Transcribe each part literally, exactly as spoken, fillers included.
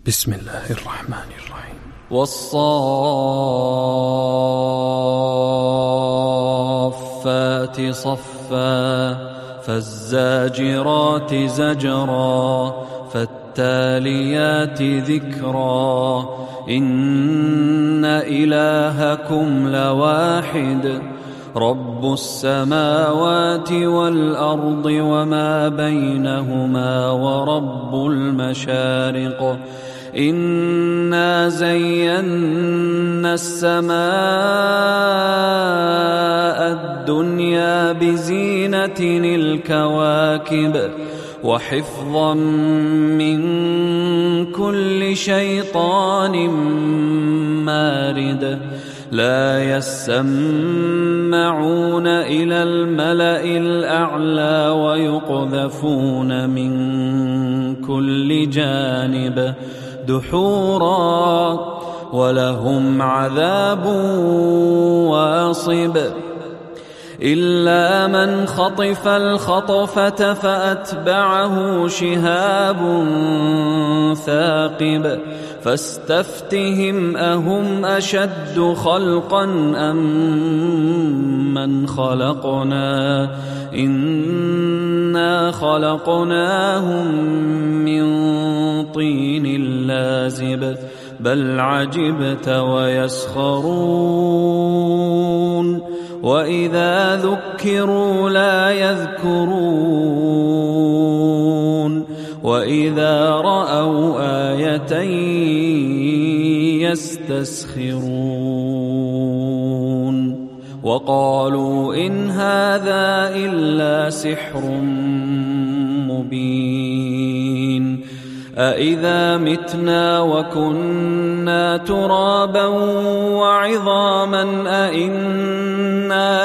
بسم الله الرحمن الرحيم. والصافات صفا فالزاجرات زجرا فالتاليات ذكرا إن إلهكم لواحد رب السماوات والأرض وما بينهما ورب المشارق إنا زينا السماء الدنيا بزينة الكواكب وحفظا من كل شيطان مارد لا يسمعون إلى الملأ الأعلى ويقذفون من كل جانب دحورا ولهم عذاب واصب إلا من خطف الخطفة فأتبعه شهاب ثاقب فاستفتهم أهم أشد خلقا أم من خلقنا إنا خلقناهم من طين لازب بل عجبت ويسخرون وإذا ذكروا لا يذكرون وإذا رأوا آية يستسخرون وقالوا إن هذا إلا سحر مبين أإذا متنا وكنا ترابا وعظاما أإنا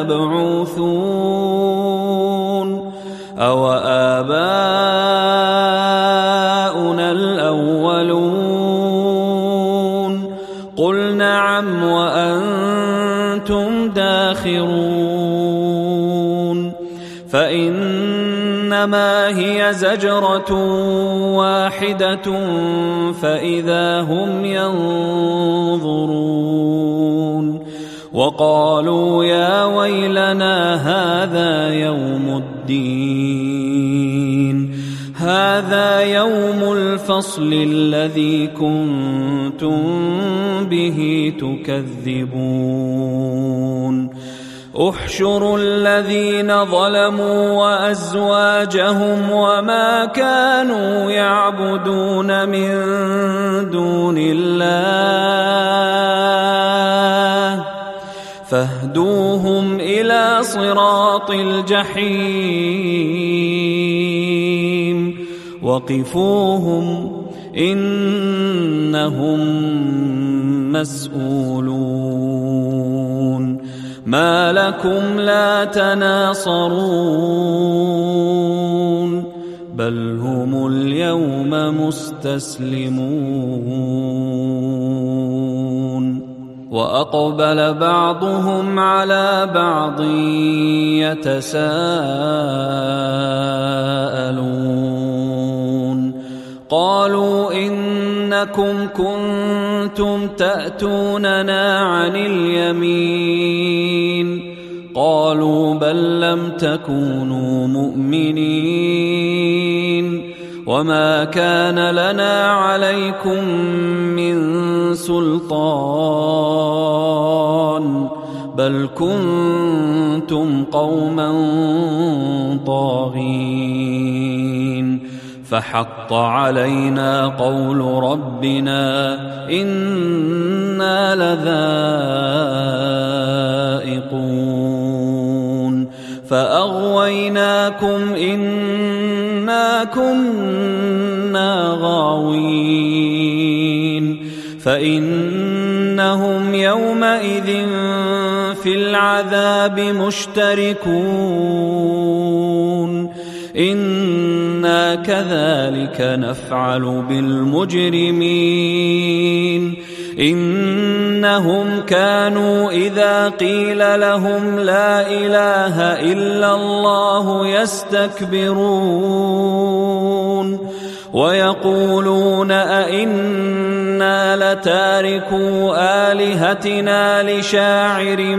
لمبعوثون أو آباؤنا الأولون قل نعم وأنتم داخرون فإنما هي زجرة واحدة فإذا هم ينظرون وقالوا يا ويلنا هذا يوم الدين هذا يوم الفصل الذي كنتم به تكذبون احشروا الذين ظلموا وأزواجهم وما كانوا يعبدون من دون الله فاهدوهم إلى صراط الجحيم وقفوهم إنهم مسؤولون ما لكم لا تناصرون بل هم اليوم مستسلمون وأقبل بعضهم على بعض يتساءلون قالوا إنكم كنتم تأتوننا عن اليمين قالوا بل لم تكونوا مؤمنين وما كان لنا عليكم من سلطان بل كنتم قوما طاغين فحق علينا قول ربنا إنا لذائقون فأغويناكم إنا كنا غاوين فإنهم يومئذ في العذاب مشتركون إنا كذلك نفعل بالمجرمين إنهم كانوا إذا قيل لهم لا إله إلا الله يستكبرون ويقولون أئنا لتاركو آلهتنا لشاعر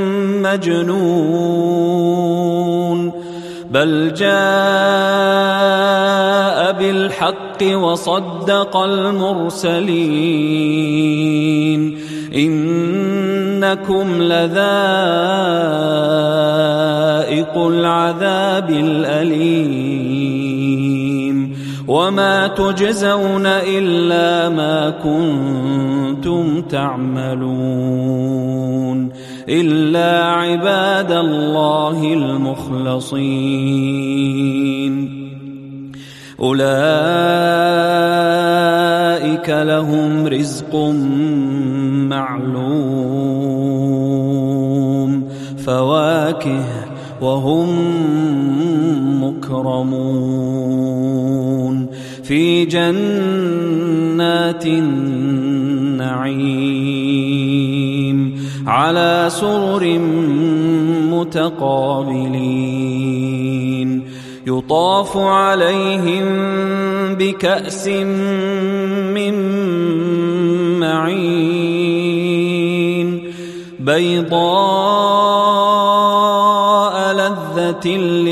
مجنون بل جاء بالحق وصدق المرسلين إنكم لذائق العذاب الأليم وما تجزون إلا ما كنتم تعملون إلا عباد الله المخلصين أولئك لهم رزق معلوم فواكه وهم مكرمون في جنات النعيم على سرر متقابلين يطاف عليهم بكأس من معين بيضاء لذة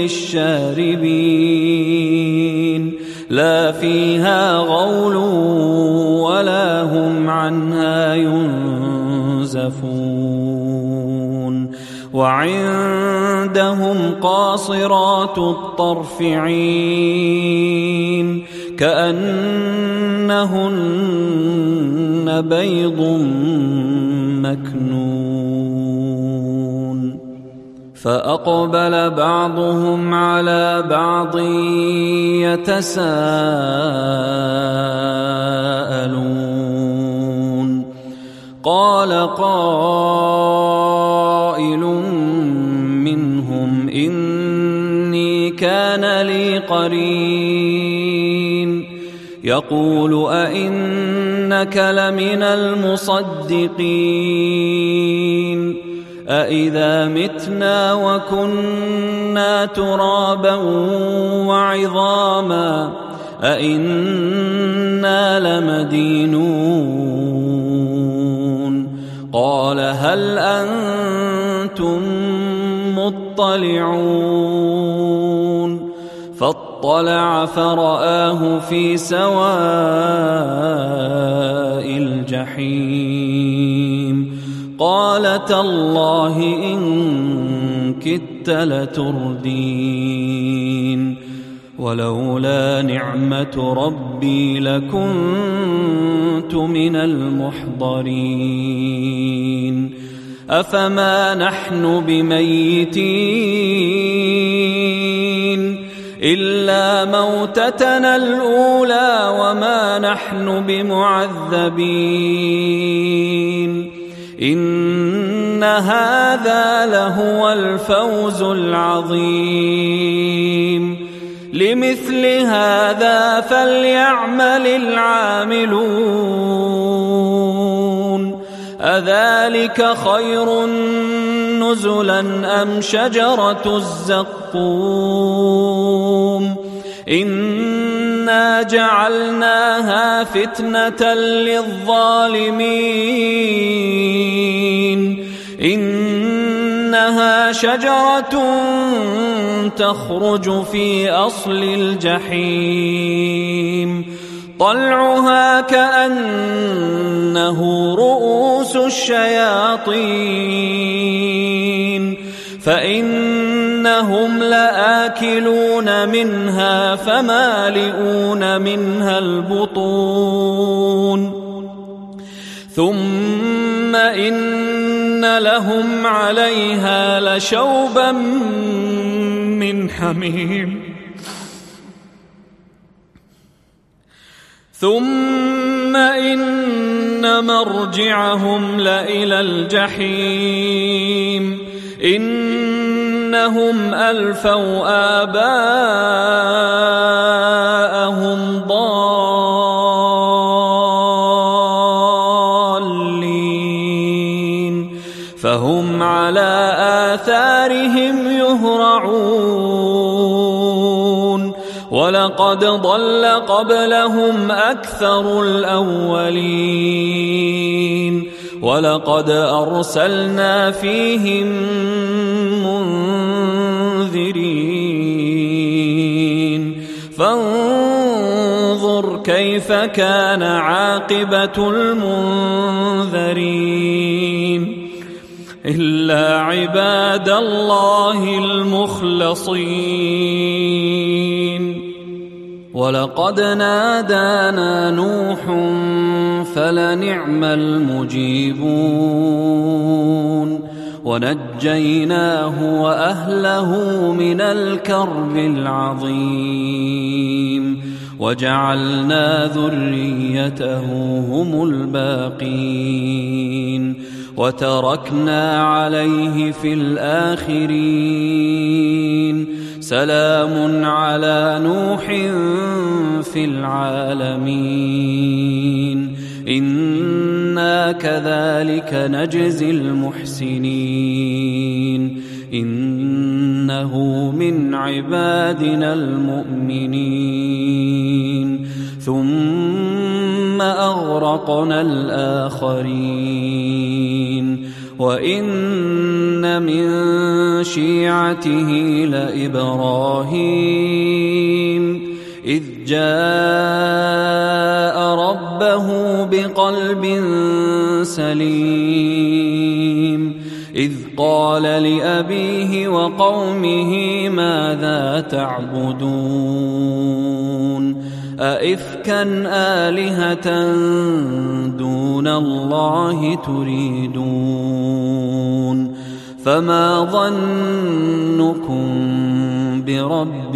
للشاربين لا فيها غول ولا هم عنها ينزفون وعندهم قاصرات الطرف عين كأنهن بيض مكنون فأقبل بعضهم على بعض يتساءلون قال قائل منهم إني كان لي قرين يقول أئنك لمن المصدقين أإذا متنا وكنا ترابا وعظاما أئنا لمدينون قال هل أنتم مطلعون فاطلع فرآه في سواء الجحيم قال تالله إن كدت لتردين ولولا نعمة ربي لكنت من المحضرين أفما نحن بميتين إلا موتتنا الأولى وما نحن بمعذبين إن هذا لهو الفوز العظيم لمثل هذا فليعمل العاملون أذلك خير نزلا أم شجرة الزقوم إنا جعلناها فتنة للظالمين إنها شجرة تخرج في أصل الجحيم طلعها كأنه رؤوس الشياطين فإنهم لآكلون منها فمالئون منها البطون ثم إن لهم عليها لشوبا من حميم ثم إن مرجعهم لإلى الجحيم إنهم ألفوا آباءهم ضالين فهم على آثارهم يهرعون ولقد ولقد ضل قبلهم أكثر الأولين ولقد أرسلنا فيهم منذرين فانظر كيف كان عاقبة المنذرين إلا عباد الله المخلصين ولقد نادانا نوح فلنعم المجيبون ونجيناه وأهله من الكرب العظيم وجعلنا ذريته هم الباقين وتركنا عليه في الآخرين سلام على نوح في العالمين إنا كذلك نجزي المحسنين إنه من عبادنا المؤمنين ثم أغرقنا الآخرين وإن من شيعته لإبراهيم إذ جاء ربه بقلب سليم إذ قال لأبيه وقومه ماذا تعبدون أئفكا آلهة دون الله تريدون فما ظنكم برب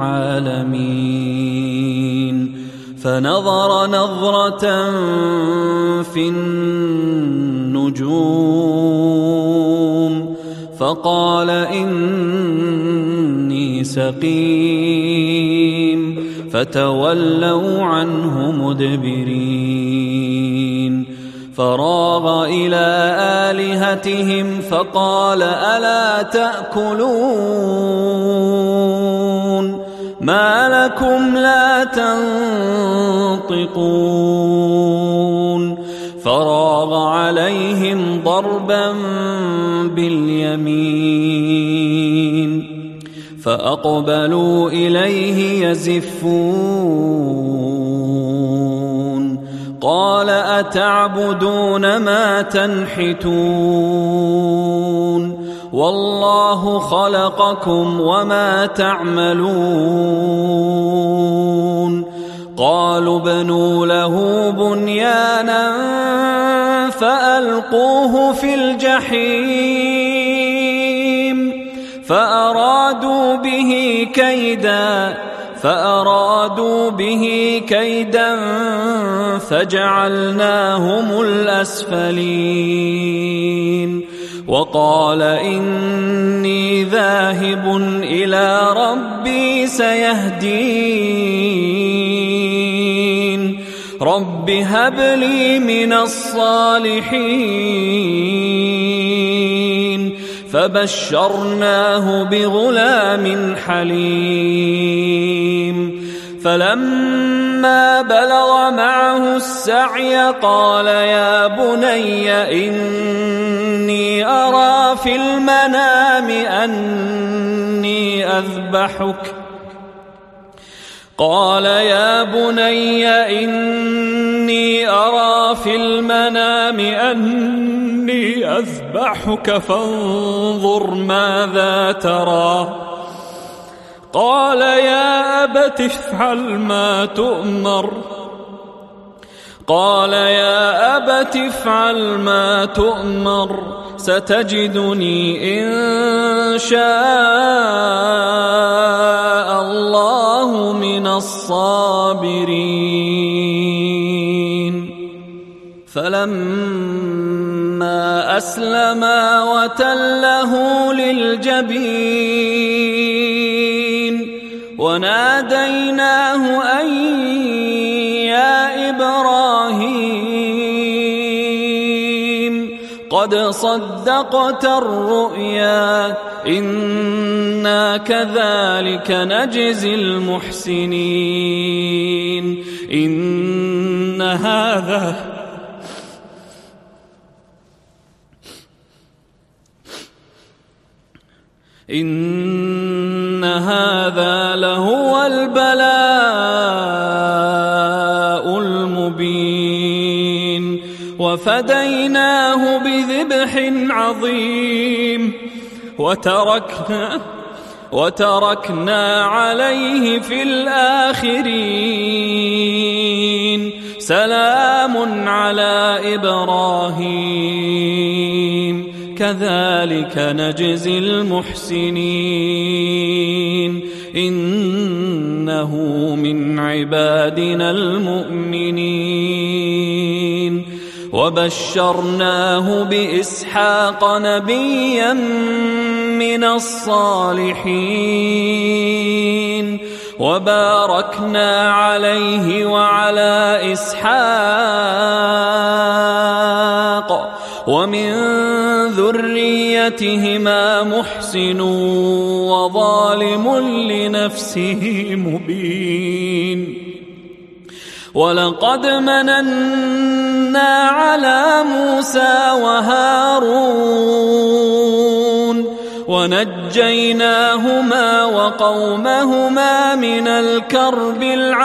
العالمين فنظر نظرة في النجوم فقال إني سقيم فتولوا عنه مدبرين فراغ إلى آلهتهم فقال ألا تأكلون ما لكم لا تنطقون فراغ عليهم ضربا باليمين فأقبلوا إليه يزفون قال أتعبدون ما تنحتون والله خلقكم وما تعملون قالوا ابنوا له بنيانا فألقوه في الجحيم فأرادوا به كيدا فأرادوا به كيدا فجعلناهم الأسفلين وقال إني ذاهب إلى ربي سيهدين رب هب لي من الصالحين فبشرناه بغلام حليم فلما بلغ معه السعي قال يا بني إني أرى في المنام أني أذبحك قال يا بني إني أرى في المنام أني أذبحك فانظر ماذا ترى قال يا أبت افعل ما تؤمر قال يا أبت افعل ما تؤمر ستجدني إن شاء الله من الصابرين فلما أسلما وتله للجبين وناديناه أن يا إبراهيم قد صدقت الرؤيا إنا كذلك نجزي المحسنين إن هذا إن هذا لهو البلاء المبين وفديناه بذبح عظيم وتركنا وتركنا عليه في الآخرين سلام على إبراهيم كذلك نجزي المحسنين إنه من عبادنا المؤمنين وبشرناه بإسحاق نبيا من الصالحين وباركنا عليه وعلى إسحاق ومن ذريتهما محسن وظالم لنفسه مبين ولقد مننا على موسى وهارون ونجيناهما وقومهما من الكرب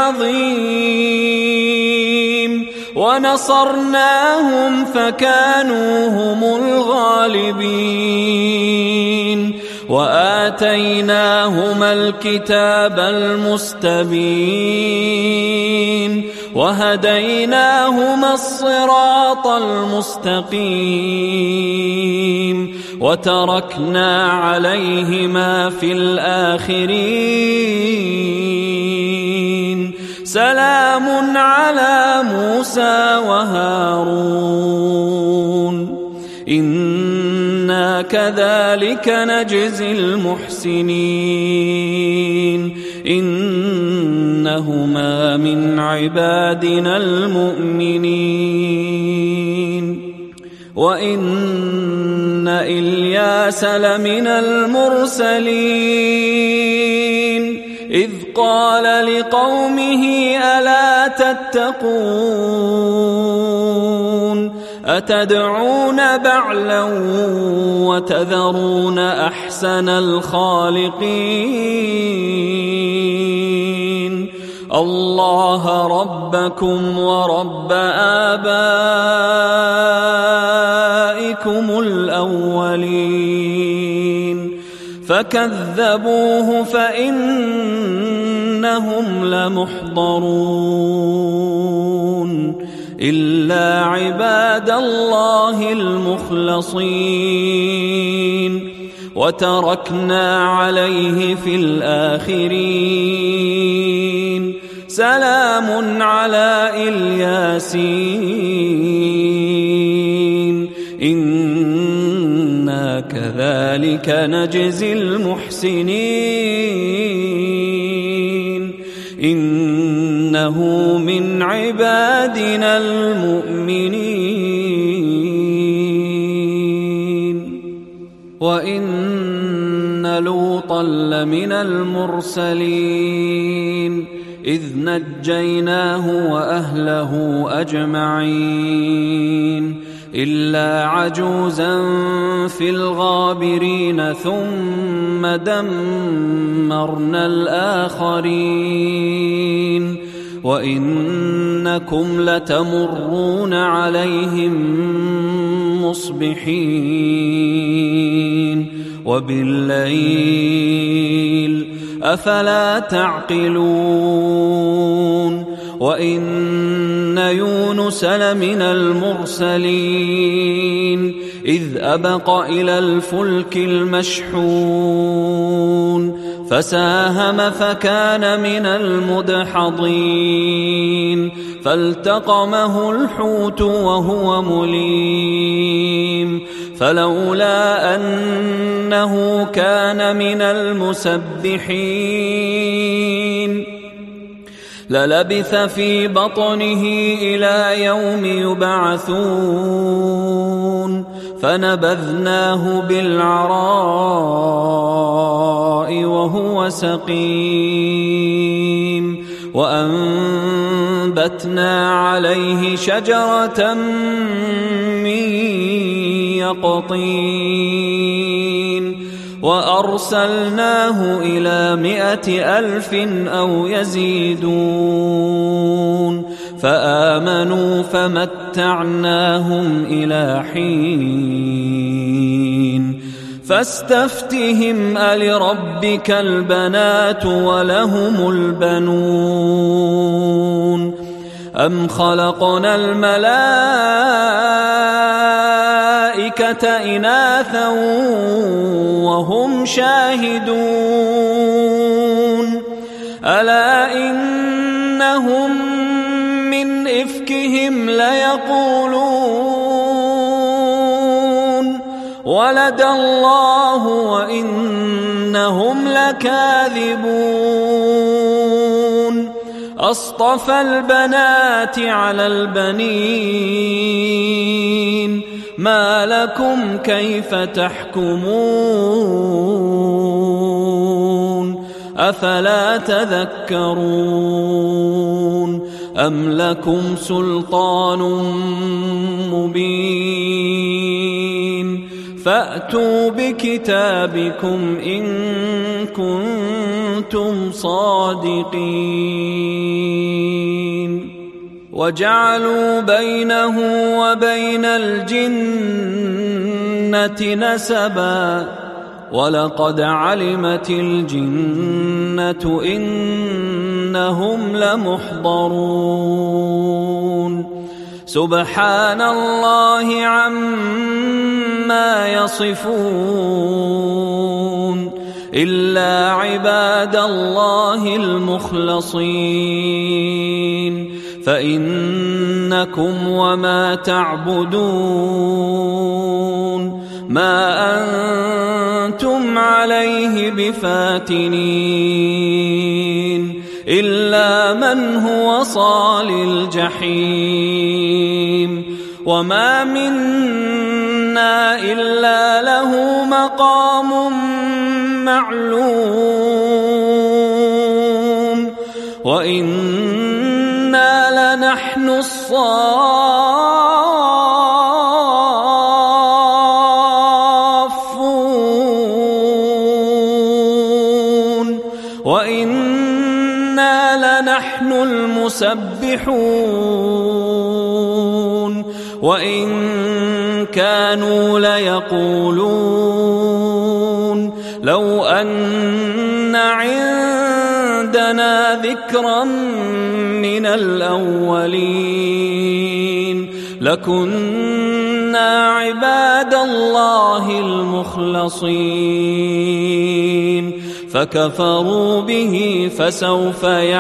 العظيم ونصرناهم فكانوا هم الغالبين وآتيناهما الكتاب المستبين وهديناهما الصراط المستقيم وتركنا عليهما في الآخرين سلام على موسى وهارون إنا كذلك نجزي المحسنين إنهما من عبادنا المؤمنين وإن إلياس لمن المرسلين إذ قال لقومه ألا تتقون أتدعون بعلا وتذرون أحسن الخالقين الله ربكم ورب آبائكم الأولين فكذبوه فإنهم لمحضرون إلا عباد الله المخلصين وتركنا عليه في الآخرين سلام على الياسين إنا كذلك نجزي المحسنين إنه من عبادنا المؤمنين وإن لوطا لمن المرسلين إذ نجيناه وأهله أجمعين إلا عجوزا في الغابرين ثم دمرنا الآخرين وإنكم لتمرون عليهم مصبحين وبالليل أفلا تعقلون وإن يونس لمن المرسلين إذ أبق إلى الفلك المشحون فساهم فكان من المدحضين فالتقمه الحوت وهو مليم فلولا أنه كان من المسبحين للبث في بطنه إلى يوم يبعثون فنبذناه بالعراء وهو سقيم وأنبتنا عليه شجرة من يقطين وأرسلناه إلى مائة ألف أو يزيدون فآمنوا فمتعناهم إلى حين فاستفتهم ألربك البنات ولهم البنون أم خلقنا الملائكة إناثا وهم شاهدون ألا إنهم من إفكهم ليقولون ولد الله وإنهم لكاذبون أصطفى البنات على البنين ما لكم كيف تحكمون أفلا تذكرون أم لكم سلطان مبين فأتوا بكتابكم إن كنتم صادقين وجعلوا بينه وبين الجنة نسبا ولقد علمت الجنة إنهم لمحضرون سبحان الله عما يصفون إلا عباد الله المخلصين فإنكم وما تعبدون ما أنتم عليه بفاتنين إلا من هو صال الجحيم وما منا إلا له مقام معلوم وإنا لنحن الصافون وإنا لنحن المسبحون وإن كانوا ليقولون لو أن عندنا ذكرا من الأولين لكنا عباد الله المخلصين فكفروا به فسوف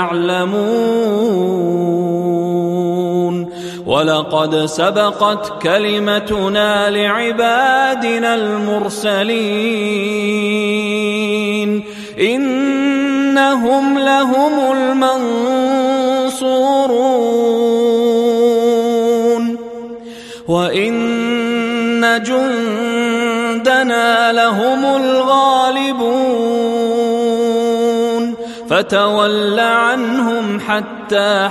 يعلمون ولقد سبقت كلمتنا لعبادنا المرسلين إنهم لهم المنصورون وإن جندنا لهم الغالبون فتول عنهم حتى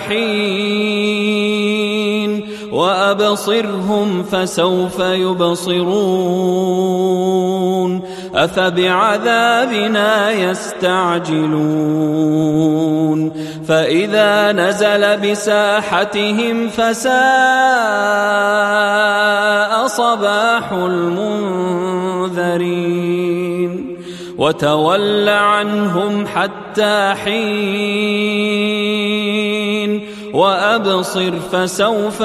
حين وأبصرهم فسوف يبصرون أفبعذابنا يستعجلون فإذا نزل بساحتهم فساء صباح المنذرين وتول عنهم حتى حين وأبصر فسوف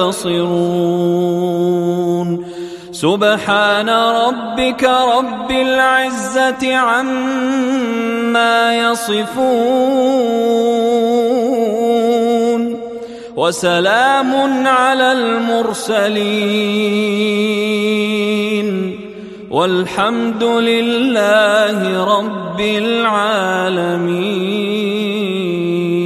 يبصرون سبحان ربك رب العزة عما يصفون وسلام على المرسلين والحمد لله رب العالمين.